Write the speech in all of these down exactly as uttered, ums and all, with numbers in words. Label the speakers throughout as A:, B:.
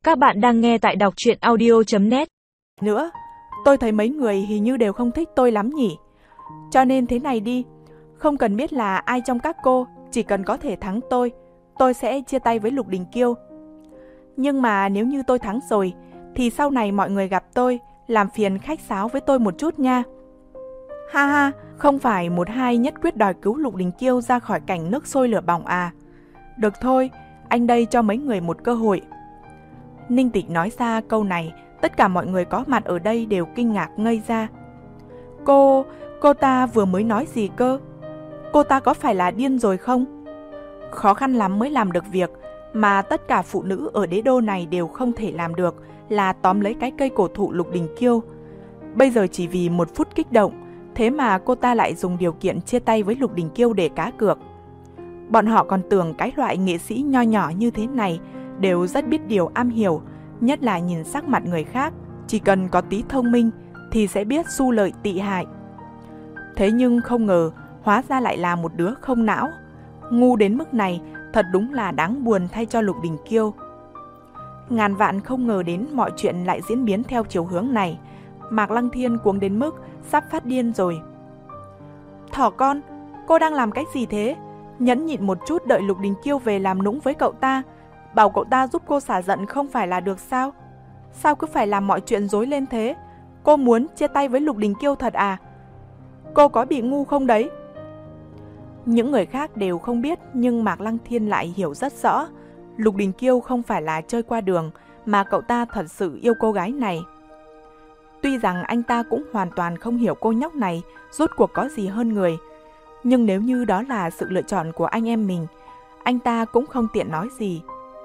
A: Các bạn đang nghe tại đọc truyện audio chấm net.
B: Nữa, tôi thấy mấy người hình như đều không thích tôi lắm nhỉ. Cho nên thế này đi, không cần biết là ai trong các cô, chỉ cần có thể thắng tôi, tôi sẽ chia tay với Lục Đình Kiêu. Nhưng mà nếu như tôi thắng rồi, thì sau này mọi người gặp tôi, làm phiền khách sáo với tôi một chút nha. Ha ha, không phải một hai nhất quyết đòi cứu Lục Đình Kiêu ra khỏi cảnh nước sôi lửa bỏng à? Được thôi, anh đây cho mấy người một cơ hội. Ninh Tịch nói ra câu này, tất cả mọi người có mặt ở đây đều kinh ngạc ngây ra. Cô, cô ta vừa mới nói gì cơ? Cô ta có phải là điên rồi không? Khó khăn lắm mới làm được việc mà tất cả phụ nữ ở đế đô này đều không thể làm được, là tóm lấy cái cây cổ thụ Lục Đình Kiêu. Bây giờ chỉ vì một phút kích động, thế mà cô ta lại dùng điều kiện chia tay với Lục Đình Kiêu để cá cược. Bọn họ còn tưởng cái loại nghệ sĩ nho nhỏ như thế này đều rất biết điều am hiểu, nhất là nhìn sắc mặt người khác, chỉ cần có tí thông minh thì sẽ biết xu lợi tị hại. Thế nhưng không ngờ, hóa ra lại là một đứa không não. Ngu đến mức này, thật đúng là đáng buồn thay cho Lục Đình Kiêu. Ngàn vạn không ngờ đến mọi chuyện lại diễn biến theo chiều hướng này. Mạc Lăng Thiên cuống đến mức sắp phát điên rồi. Thỏ con, cô đang làm cái gì thế? Nhẫn nhịn một chút đợi Lục Đình Kiêu về làm nũng với cậu ta, bảo cậu ta giúp cô xả giận không phải là được sao? Sao cứ phải làm mọi chuyện rối lên thế? Cô muốn chia tay với Lục Đình Kiêu thật à? Cô có bị ngu không đấy? Những người khác đều không biết, nhưng Mạc Lăng Thiên lại hiểu rất rõ. Lục Đình Kiêu không phải là chơi qua đường, mà cậu ta thật sự yêu cô gái này. Tuy rằng anh ta cũng hoàn toàn không hiểu cô nhóc này rốt cuộc có gì hơn người, nhưng nếu như đó là sự lựa chọn của anh em mình, anh ta cũng không tiện nói gì.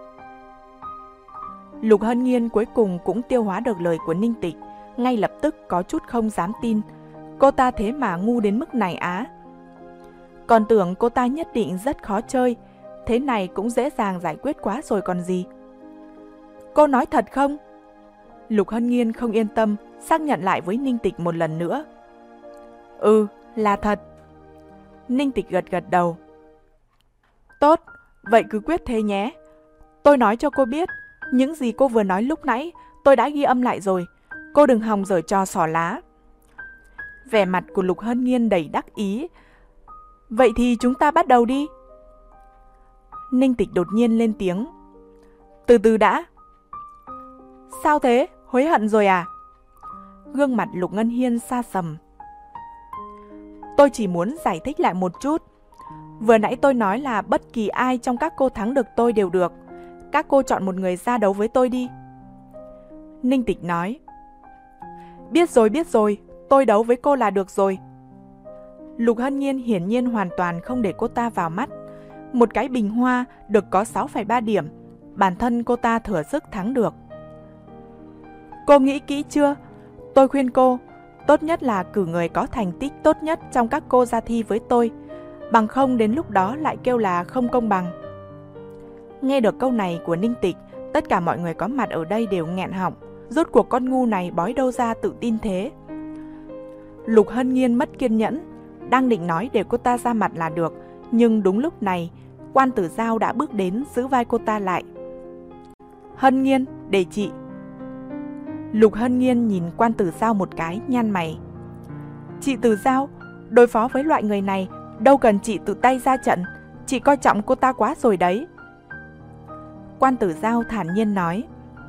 B: Lục Hân Nhiên cuối cùng cũng tiêu hóa được lời của Ninh Tịch, ngay lập tức có chút không dám tin. Cô ta thế mà ngu đến mức này á? Còn tưởng cô ta nhất định rất khó chơi, thế này cũng dễ dàng giải quyết quá rồi còn gì. Cô nói thật không? Lục Hân Nhiên không yên tâm, xác nhận lại với Ninh Tịch một lần nữa. Ừ, là thật. Ninh Tịch gật gật đầu. Tốt, vậy cứ quyết thế nhé. Tôi nói cho cô biết, những gì cô vừa nói lúc nãy tôi đã ghi âm lại rồi. Cô đừng hòng giở trò xỏ lá. Vẻ mặt của Lục Hân Nhiên đầy đắc ý. Vậy thì chúng ta bắt đầu đi. Ninh Tịch đột nhiên lên tiếng. Từ từ đã. Sao thế? Hối hận rồi à? Gương mặt Lục Ngân Hiên xa sầm. Tôi chỉ muốn giải thích lại một chút. Vừa nãy tôi nói là bất kỳ ai trong các cô thắng được tôi đều được. Các cô chọn một người ra đấu với tôi đi. Ninh Tịch nói. Biết rồi, biết rồi, tôi đấu với cô là được rồi. Lục Hân Nhiên hiển nhiên hoàn toàn không để cô ta vào mắt. Một cái bình hoa được có sáu phẩy ba điểm, bản thân cô ta thừa sức thắng được. Cô nghĩ kỹ chưa? Tôi khuyên cô, tốt nhất là cử người có thành tích tốt nhất trong các cô ra thi với tôi, bằng không đến lúc đó lại kêu là không công bằng. Nghe được câu này của Ninh Tịch, tất cả mọi người có mặt ở đây đều nghẹn họng. Rốt cuộc con ngu này bói đâu ra tự tin thế? Lục Hân Nhiên mất kiên nhẫn, đang định nói để cô ta ra mặt là được, nhưng đúng lúc này, Quan Tử Giao đã bước đến giữ vai cô ta lại. Hân Nhiên, để chị. Lục Hân Nhiên nhìn Quan Tử Giao một cái, nhăn mày. Chị Tử Giao, đối phó với loại người này, đâu cần chị tự tay ra trận, chị coi trọng cô ta quá rồi đấy. Quan Tử Giao thản nhiên nói.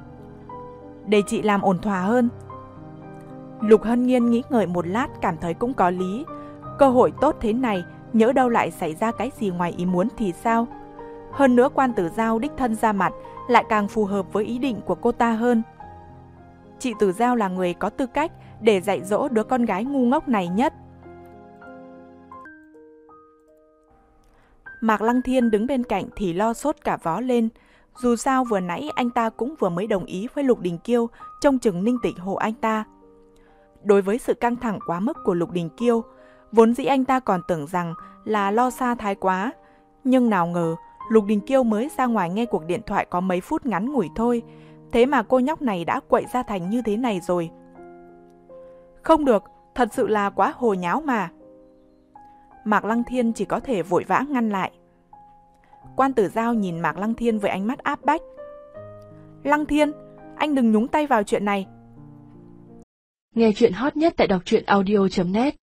B: Để chị làm ổn thỏa hơn. Lục Hân Nhiên nghĩ ngợi một lát, cảm thấy cũng có lý. Cơ hội tốt thế này, nhỡ đâu lại xảy ra cái gì ngoài ý muốn thì sao? Hơn nữa Quan Tử Giao đích thân ra mặt lại càng phù hợp với ý định của cô ta hơn. Chị Tử Giao là người có tư cách để dạy dỗ đứa con gái ngu ngốc này nhất. Mạc Lăng Thiên đứng bên cạnh thì lo sốt cả vó lên. Dù sao vừa nãy anh ta cũng vừa mới đồng ý với Lục Đình Kiêu trông chừng Ninh Tịch hộ anh ta. Đối với sự căng thẳng quá mức của Lục Đình Kiêu, vốn dĩ anh ta còn tưởng rằng là lo xa thái quá. Nhưng nào ngờ, Lục Đình Kiêu mới ra ngoài nghe cuộc điện thoại có mấy phút ngắn ngủi thôi, thế mà cô nhóc này đã quậy ra thành như thế này rồi. Không được, thật sự là quá hồ nháo mà. Mạc Lăng Thiên chỉ có thể vội vã ngăn lại. Quan Tử Giao nhìn Mạc Lăng Thiên với ánh mắt áp bách. Lăng Thiên, anh đừng nhúng tay vào chuyện này.
C: Nghe chuyện hot nhất tại đọc truyện audio chấm net.